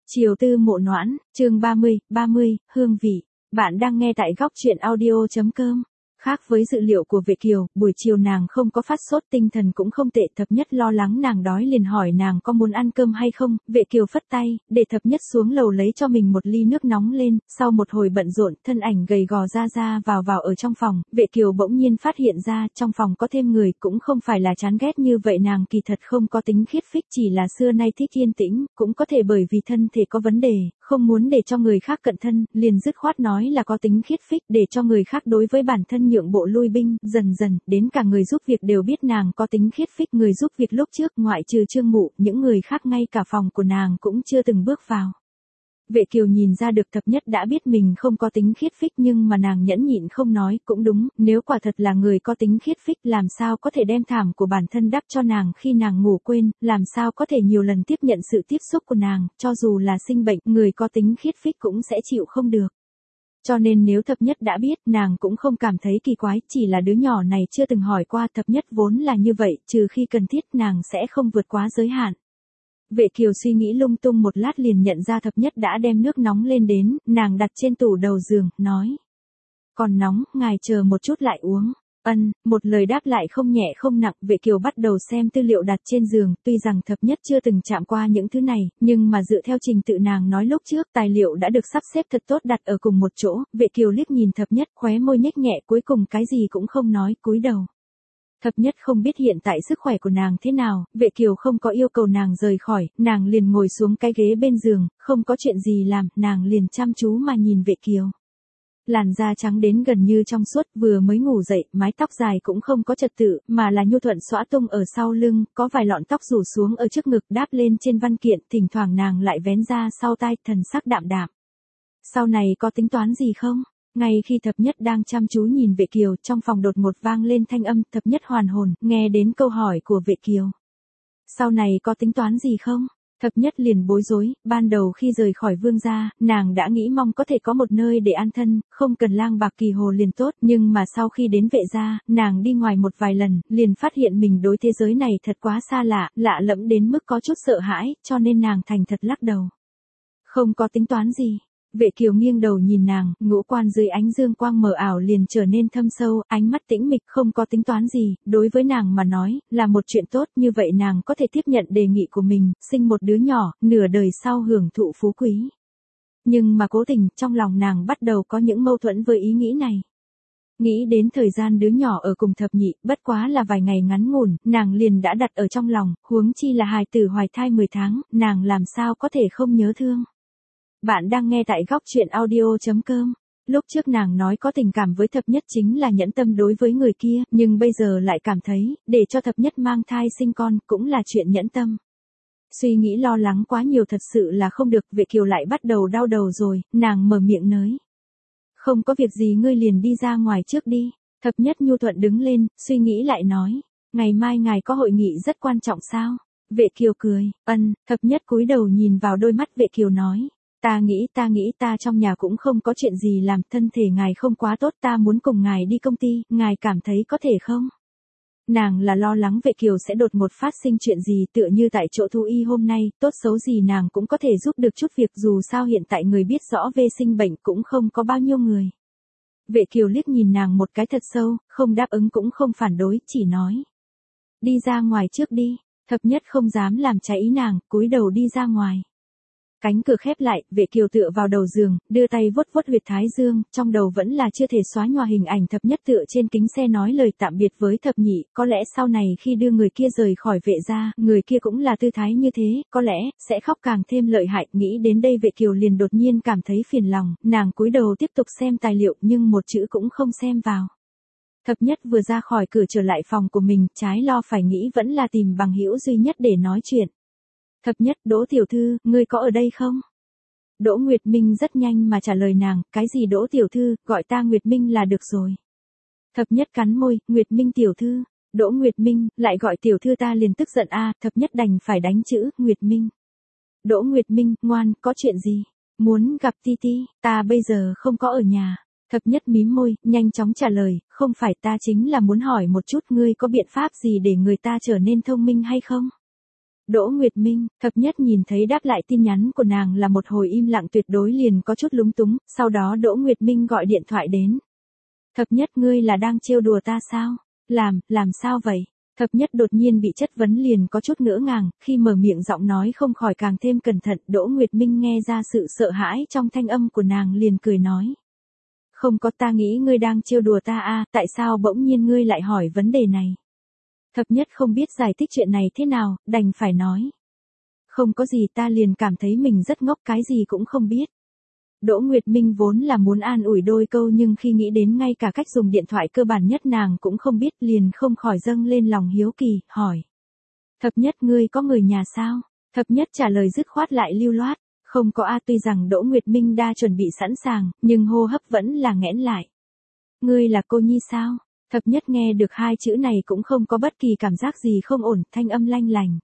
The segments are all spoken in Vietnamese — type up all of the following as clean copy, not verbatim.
Chiều tư mộ noãn, chương 30, hương vị. Bạn đang nghe tại góc truyện audio.com. Khác với dự liệu của Vệ Kiều, buổi chiều nàng không có phát sốt, tinh thần cũng không tệ. Thập Nhất lo lắng nàng đói liền hỏi nàng có muốn ăn cơm hay không. Vệ Kiều phất tay, để Thập Nhất xuống lầu lấy cho mình một ly nước nóng lên. Sau một hồi bận rộn, thân ảnh gầy gò ra vào ở trong phòng. Vệ Kiều bỗng nhiên phát hiện ra trong phòng có thêm người, cũng không phải là chán ghét như vậy. Nàng kỳ thật không có tính khiết phích, chỉ là xưa nay thích yên tĩnh, cũng có thể bởi vì thân thể có vấn đề, không muốn để cho người khác cận thân, liền dứt khoát nói là có tính khiết phích, để cho người khác đối với bản thân nhượng bộ lui binh. Dần dần, đến cả người giúp việc đều biết nàng có tính khiết phích. Người giúp việc lúc trước, ngoại trừ Trương Mụ, những người khác ngay cả phòng của nàng cũng chưa từng bước vào. Vệ Kiều nhìn ra được Thập Nhất đã biết mình không có tính khiết phích, nhưng mà nàng nhẫn nhịn không nói. Cũng đúng, nếu quả thật là người có tính khiết phích, làm sao có thể đem thảm của bản thân đắp cho nàng khi nàng ngủ quên, làm sao có thể nhiều lần tiếp nhận sự tiếp xúc của nàng, cho dù là sinh bệnh, người có tính khiết phích cũng sẽ chịu không được. Cho nên nếu Thập Nhất đã biết, nàng cũng không cảm thấy kỳ quái, chỉ là đứa nhỏ này chưa từng hỏi qua. Thập Nhất vốn là như vậy, trừ khi cần thiết nàng sẽ không vượt quá giới hạn. Vệ Kiều suy nghĩ lung tung một lát liền nhận ra Thập Nhất đã đem nước nóng lên đến, nàng đặt trên tủ đầu giường, nói. Còn nóng, ngài chờ một chút lại uống. Một lời đáp lại không nhẹ không nặng. Vệ Kiều bắt đầu xem tư liệu đặt trên giường, tuy rằng Thập Nhất chưa từng chạm qua những thứ này, nhưng mà dựa theo trình tự nàng nói lúc trước, tài liệu đã được sắp xếp thật tốt đặt ở cùng một chỗ. Vệ Kiều liếc nhìn Thập Nhất, khóe môi nhếch nhẹ, cuối cùng cái gì cũng không nói, cúi đầu. Thập Nhất không biết hiện tại sức khỏe của nàng thế nào, Vệ Kiều không có yêu cầu nàng rời khỏi, nàng liền ngồi xuống cái ghế bên giường, không có chuyện gì làm, nàng liền chăm chú mà nhìn Vệ Kiều. Làn da trắng đến gần như trong suốt, vừa mới ngủ dậy, mái tóc dài cũng không có trật tự, mà là nhu thuận xõa tung ở sau lưng, có vài lọn tóc rủ xuống ở trước ngực đáp lên trên văn kiện, thỉnh thoảng nàng lại vén ra sau tai, thần sắc đạm đạm. Sau này có tính toán gì không? Ngay khi Thập Nhất đang chăm chú nhìn Vệ Kiều, trong phòng đột ngột vang lên thanh âm. Thập Nhất hoàn hồn, nghe đến câu hỏi của Vệ Kiều. Sau này có tính toán gì không? Thập Nhất liền bối rối, ban đầu khi rời khỏi Vương gia, nàng đã nghĩ mong có thể có một nơi để an thân, không cần lang bạc kỳ hồ liền tốt, nhưng mà sau khi đến Vệ gia, nàng đi ngoài một vài lần, liền phát hiện mình đối thế giới này thật quá xa lạ, lạ lẫm đến mức có chút sợ hãi, cho nên nàng thành thật lắc đầu. Không có tính toán gì. Vệ Kiều nghiêng đầu nhìn nàng, ngũ quan dưới ánh dương quang mờ ảo liền trở nên thâm sâu, ánh mắt tĩnh mịch. Không có tính toán gì, đối với nàng mà nói, là một chuyện tốt. Như vậy nàng có thể tiếp nhận đề nghị của mình, sinh một đứa nhỏ, nửa đời sau hưởng thụ phú quý. Nhưng mà cố tình, trong lòng nàng bắt đầu có những mâu thuẫn với ý nghĩ này. Nghĩ đến thời gian đứa nhỏ ở cùng Thập Nhị, bất quá là vài ngày ngắn ngủn, nàng liền đã đặt ở trong lòng, huống chi là hài tử hoài thai 10 tháng, nàng làm sao có thể không nhớ thương. Bạn đang nghe tại góc truyện audio.com. Lúc trước nàng nói có tình cảm với Thập Nhất chính là nhẫn tâm đối với người kia, nhưng bây giờ lại cảm thấy, để cho Thập Nhất mang thai sinh con cũng là chuyện nhẫn tâm. Suy nghĩ lo lắng quá nhiều thật sự là không được. Vệ Kiều lại bắt đầu đau đầu rồi, nàng mở miệng nói. Không có việc gì, ngươi liền đi ra ngoài trước đi. Thập Nhất nhu thuận đứng lên, suy nghĩ lại nói. Ngày mai ngài có hội nghị rất quan trọng sao? Vệ Kiều cười, Thập Nhất cúi đầu nhìn vào đôi mắt Vệ Kiều nói. Ta nghĩ ta trong nhà cũng không có chuyện gì làm, thân thể ngài không quá tốt, ta muốn cùng ngài đi công ty, ngài cảm thấy có thể không? Nàng là lo lắng Vệ Kiều sẽ đột ngột phát sinh chuyện gì, tựa như tại chỗ thú y hôm nay, tốt xấu gì nàng cũng có thể giúp được chút việc, dù sao hiện tại người biết rõ về sinh bệnh cũng không có bao nhiêu người. Vệ Kiều liếc nhìn nàng một cái thật sâu, không đáp ứng cũng không phản đối, chỉ nói. Đi ra ngoài trước đi. Thập Nhất không dám làm trái ý nàng, cúi đầu đi ra ngoài. Cánh cửa khép lại, Vệ Kiều tựa vào đầu giường, đưa tay vuốt vuốt huyệt thái dương, trong đầu vẫn là chưa thể xóa nhòa hình ảnh Thập Nhất tựa trên kính xe nói lời tạm biệt với Thập Nhị. Có lẽ sau này khi đưa người kia rời khỏi Vệ gia, người kia cũng là tư thái như thế, có lẽ sẽ khóc càng thêm lợi hại. Nghĩ đến đây Vệ Kiều liền đột nhiên cảm thấy phiền lòng, nàng cúi đầu tiếp tục xem tài liệu nhưng một chữ cũng không xem vào. Thập Nhất vừa ra khỏi cửa trở lại phòng của mình, trái lo phải nghĩ vẫn là tìm bằng hữu duy nhất để nói chuyện. Thập Nhất, Đỗ tiểu thư, ngươi có ở đây không? Đỗ Nguyệt Minh rất nhanh mà trả lời nàng, cái gì Đỗ tiểu thư, gọi ta Nguyệt Minh là được rồi. Thập Nhất cắn môi, Nguyệt Minh tiểu thư, Đỗ Nguyệt Minh, lại gọi tiểu thư ta liền tức giận a. Thập Nhất đành phải đánh chữ, Nguyệt Minh. Đỗ Nguyệt Minh, ngoan, có chuyện gì? Muốn gặp Titi, ta bây giờ không có ở nhà. Thập Nhất mím môi, nhanh chóng trả lời, không phải, ta chính là muốn hỏi một chút, ngươi có biện pháp gì để người ta trở nên thông minh hay không? Đỗ Nguyệt Minh, thập nhất nhìn thấy đáp lại tin nhắn của nàng là một hồi im lặng tuyệt đối liền có chút lúng túng, sau đó Đỗ Nguyệt Minh gọi điện thoại đến. Thập nhất ngươi là đang trêu đùa ta sao? Làm sao vậy? Thập nhất đột nhiên bị chất vấn liền có chút ngỡ ngàng, khi mở miệng giọng nói không khỏi càng thêm cẩn thận, Đỗ Nguyệt Minh nghe ra sự sợ hãi trong thanh âm của nàng liền cười nói. Không có, ta nghĩ ngươi đang trêu đùa ta à, tại sao bỗng nhiên ngươi lại hỏi vấn đề này? Thập nhất không biết giải thích chuyện này thế nào, đành phải nói. Không có gì, ta liền cảm thấy mình rất ngốc, cái gì cũng không biết. Đỗ Nguyệt Minh vốn là muốn an ủi đôi câu nhưng khi nghĩ đến ngay cả cách dùng điện thoại cơ bản nhất nàng cũng không biết liền không khỏi dâng lên lòng hiếu kỳ, hỏi. Thập nhất ngươi có người nhà sao? Thập nhất trả lời dứt khoát lại lưu loát. Không có a, tuy rằng Đỗ Nguyệt Minh đã chuẩn bị sẵn sàng, nhưng hô hấp vẫn là nghẽn lại. Ngươi là cô nhi sao? Thập nhất nghe được hai chữ này cũng không có bất kỳ cảm giác gì không ổn, thanh âm lanh lành.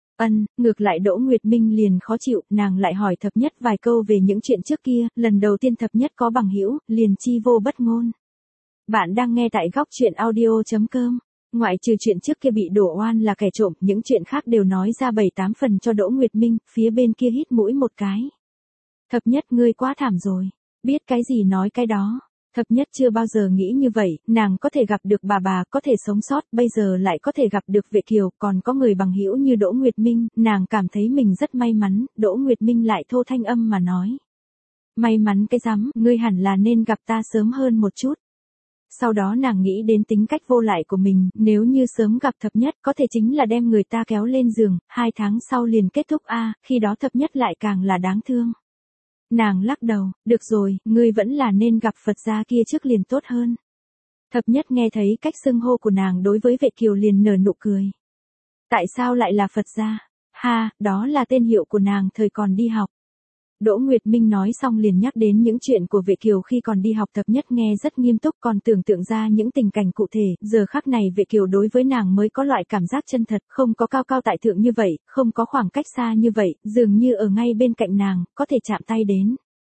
Ngược lại Đỗ Nguyệt Minh liền khó chịu, nàng lại hỏi thập nhất vài câu về những chuyện trước kia, lần đầu tiên thập nhất có bằng hữu, liền chi vô bất ngôn. Bạn đang nghe tại góc truyện audio.com. Ngoại trừ chuyện trước kia bị đổ oan là kẻ trộm, những chuyện khác đều nói ra 7-8 phần cho Đỗ Nguyệt Minh, phía bên kia hít mũi một cái. Thập nhất ngươi quá thảm rồi, biết cái gì nói cái đó. Thập nhất chưa bao giờ nghĩ như vậy, nàng có thể gặp được bà có thể sống sót, bây giờ lại có thể gặp được Vệ Kiều, còn có người bằng hữu như Đỗ Nguyệt Minh, nàng cảm thấy mình rất may mắn, Đỗ Nguyệt Minh lại thô thanh âm mà nói. May mắn cái rắm, ngươi hẳn là nên gặp ta sớm hơn một chút. Sau đó nàng nghĩ đến tính cách vô lại của mình, nếu như sớm gặp thập nhất có thể chính là đem người ta kéo lên giường, 2 tháng sau liền kết thúc a, khi đó thập nhất lại càng là đáng thương. Nàng lắc đầu, được rồi, ngươi vẫn là nên gặp Phật gia kia trước liền tốt hơn. Thập nhất nghe thấy cách xưng hô của nàng đối với Vệ Kiều liền nở nụ cười. Tại sao lại là Phật gia? Ha, đó là tên hiệu của nàng thời còn đi học. Đỗ Nguyệt Minh nói xong liền nhắc đến những chuyện của Vệ Kiều khi còn đi học, thập nhất nghe rất nghiêm túc còn tưởng tượng ra những tình cảnh cụ thể, giờ khắc này Vệ Kiều đối với nàng mới có loại cảm giác chân thật, không có cao cao tại thượng như vậy, không có khoảng cách xa như vậy, dường như ở ngay bên cạnh nàng, có thể chạm tay đến.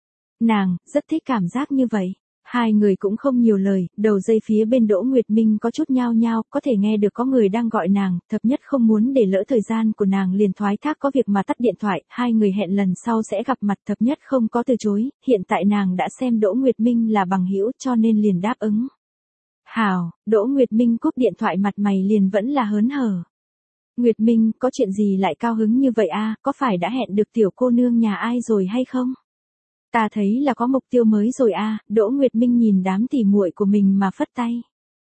Nàng, rất thích cảm giác như vậy. Hai người cũng không nhiều lời, đầu dây phía bên Đỗ Nguyệt Minh có chút nhao nhao, có thể nghe được có người đang gọi nàng, thập nhất không muốn để lỡ thời gian của nàng liền thoái thác có việc mà tắt điện thoại, hai người hẹn lần sau sẽ gặp mặt, thập nhất không có từ chối, hiện tại nàng đã xem Đỗ Nguyệt Minh là bằng hữu cho nên liền đáp ứng. Hào, Đỗ Nguyệt Minh cúp điện thoại mặt mày liền vẫn là hớn hở. Nguyệt Minh, có chuyện gì lại cao hứng như vậy a, có phải đã hẹn được tiểu cô nương nhà ai rồi hay không? Ta thấy là có mục tiêu mới rồi a, Đỗ Nguyệt Minh nhìn đám tỉ muội của mình mà phất tay.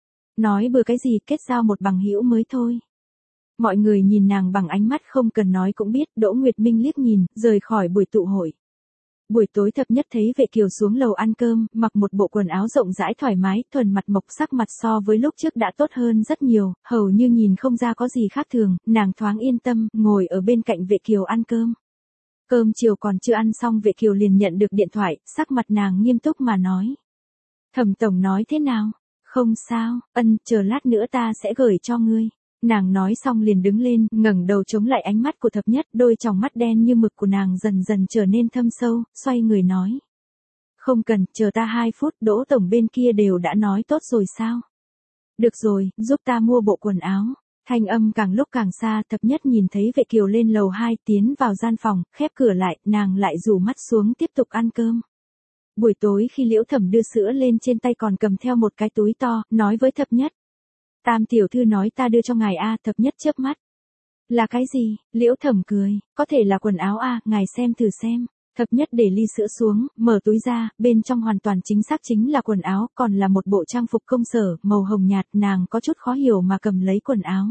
Nói bừa cái gì, kết giao một bằng hữu mới thôi. Mọi người nhìn nàng bằng ánh mắt không cần nói cũng biết, Đỗ Nguyệt Minh liếc nhìn, rời khỏi buổi tụ hội. Buổi tối thập nhất thấy Vệ Kiều xuống lầu ăn cơm, mặc một bộ quần áo rộng rãi thoải mái, thuần mặt mộc, sắc mặt so với lúc trước đã tốt hơn rất nhiều, hầu như nhìn không ra có gì khác thường, nàng thoáng yên tâm, ngồi ở bên cạnh Vệ Kiều ăn cơm. Cơm chiều còn chưa ăn xong Vệ Kiều liền nhận được điện thoại, sắc mặt nàng nghiêm túc mà nói. Thẩm tổng nói thế nào? Không sao, chờ lát nữa ta sẽ gửi cho ngươi. Nàng nói xong liền đứng lên, ngẩng đầu chống lại ánh mắt của thập nhất, đôi tròng mắt đen như mực của nàng dần dần trở nên thâm sâu, xoay người nói. Không cần, chờ ta 2 phút, Đỗ tổng bên kia đều đã nói tốt rồi sao? Được rồi, giúp ta mua bộ quần áo. Thanh âm càng lúc càng xa, thập nhất nhìn thấy Vệ Kiều lên lầu 2 tiến vào gian phòng, khép cửa lại, nàng lại rủ mắt xuống tiếp tục ăn cơm. Buổi tối khi Liễu Thẩm đưa sữa lên trên tay còn cầm theo một cái túi to, nói với thập nhất. Tam tiểu thư nói ta đưa cho ngài a, thập nhất chớp mắt. Là cái gì? Liễu Thẩm cười, có thể là quần áo a, ngài xem thử xem. Thập nhất để ly sữa xuống, mở túi ra, bên trong hoàn toàn chính xác chính là quần áo, còn là một bộ trang phục công sở, màu hồng nhạt, nàng có chút khó hiểu mà cầm lấy quần áo.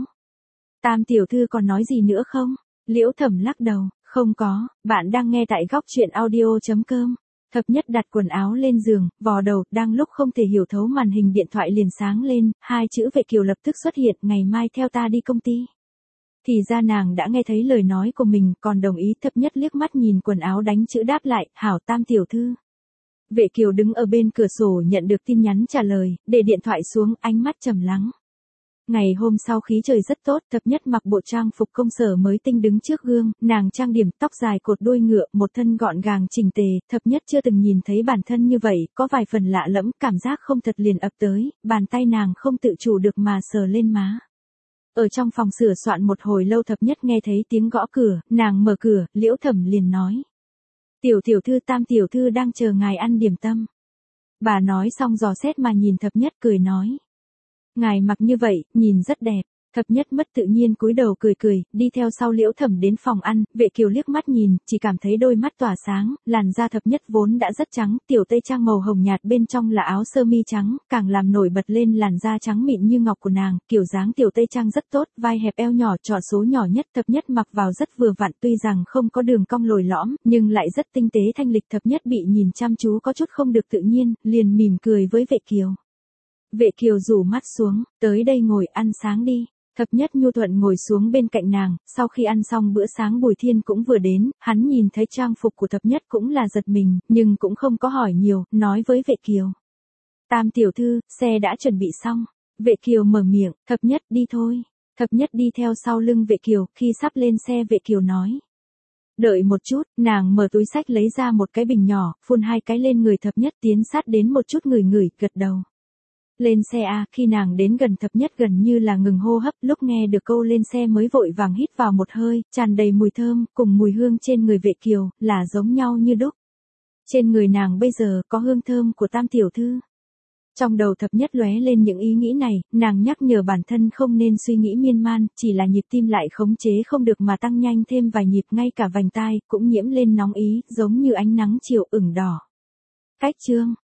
Tam tiểu thư còn nói gì nữa không? Liễu Thẩm lắc đầu, không có, bạn đang nghe tại góc truyện audio.com. Thập nhất đặt quần áo lên giường, vò đầu, đang lúc không thể hiểu thấu màn hình điện thoại liền sáng lên, 2 chữ Vệ Kiều lập tức xuất hiện, ngày mai theo ta đi công ty. Thì ra nàng đã nghe thấy lời nói của mình, còn đồng ý. Thập nhất liếc mắt nhìn quần áo đánh chữ đáp lại, hảo Tam tiểu thư. Vệ Kiều đứng ở bên cửa sổ nhận được tin nhắn trả lời, để điện thoại xuống, ánh mắt trầm lắng. Ngày hôm sau khí trời rất tốt, thập nhất mặc bộ trang phục công sở mới tinh đứng trước gương, nàng trang điểm, tóc dài cột đuôi ngựa, một thân gọn gàng chỉnh tề, thập nhất chưa từng nhìn thấy bản thân như vậy, có vài phần lạ lẫm, cảm giác không thật liền ập tới, bàn tay nàng không tự chủ được mà sờ lên má. Ở trong phòng sửa soạn một hồi lâu Thập Nhất nghe thấy tiếng gõ cửa, nàng mở cửa, Liễu Thẩm liền nói. Tiểu tiểu thư Tam tiểu thư đang chờ ngài ăn điểm tâm. Bà nói xong dò xét mà nhìn Thập Nhất cười nói. Ngài mặc như vậy, nhìn rất đẹp. Thập Nhất mất tự nhiên cúi đầu cười cười, đi theo sau Liễu Thẩm đến phòng ăn, Vệ Kiều liếc mắt nhìn, chỉ cảm thấy đôi mắt tỏa sáng, làn da Thập Nhất vốn đã rất trắng, tiểu tây trang màu hồng nhạt bên trong là áo sơ mi trắng, càng làm nổi bật lên làn da trắng mịn như ngọc của nàng, kiểu dáng tiểu tây trang rất tốt, vai hẹp eo nhỏ, trỏ số nhỏ nhất, Thập Nhất mặc vào rất vừa vặn, tuy rằng không có đường cong lồi lõm, nhưng lại rất tinh tế thanh lịch. Thập Nhất bị nhìn chăm chú có chút không được tự nhiên, liền mỉm cười với Vệ Kiều. Vệ Kiều rủ mắt xuống, tới đây ngồi ăn sáng đi. Thập Nhất nhu thuận ngồi xuống bên cạnh nàng, sau khi ăn xong bữa sáng Bùi Thiên cũng vừa đến, hắn nhìn thấy trang phục của Thập Nhất cũng là giật mình, nhưng cũng không có hỏi nhiều, nói với Vệ Kiều. Tam tiểu thư, xe đã chuẩn bị xong. Vệ Kiều mở miệng, Thập Nhất đi thôi. Thập Nhất đi theo sau lưng Vệ Kiều, khi sắp lên xe Vệ Kiều nói. Đợi một chút, nàng mở túi xách lấy ra một cái bình nhỏ, phun 2 cái lên người Thập Nhất tiến sát đến một chút ngửi, gật đầu. Lên xe a, khi nàng đến gần Thập Nhất gần như là ngừng hô hấp, lúc nghe được câu lên xe mới vội vàng hít vào một hơi, tràn đầy mùi thơm, cùng mùi hương trên người Vệ Kiều, là giống nhau như đúc. Trên người nàng bây giờ có hương thơm của Tam tiểu thư. Trong đầu Thập Nhất lóe lên những ý nghĩ này, nàng nhắc nhở bản thân không nên suy nghĩ miên man, chỉ là nhịp tim lại khống chế không được mà tăng nhanh thêm vài nhịp, ngay cả vành tai cũng nhiễm lên nóng ý, giống như ánh nắng chiều ửng đỏ. Cách chương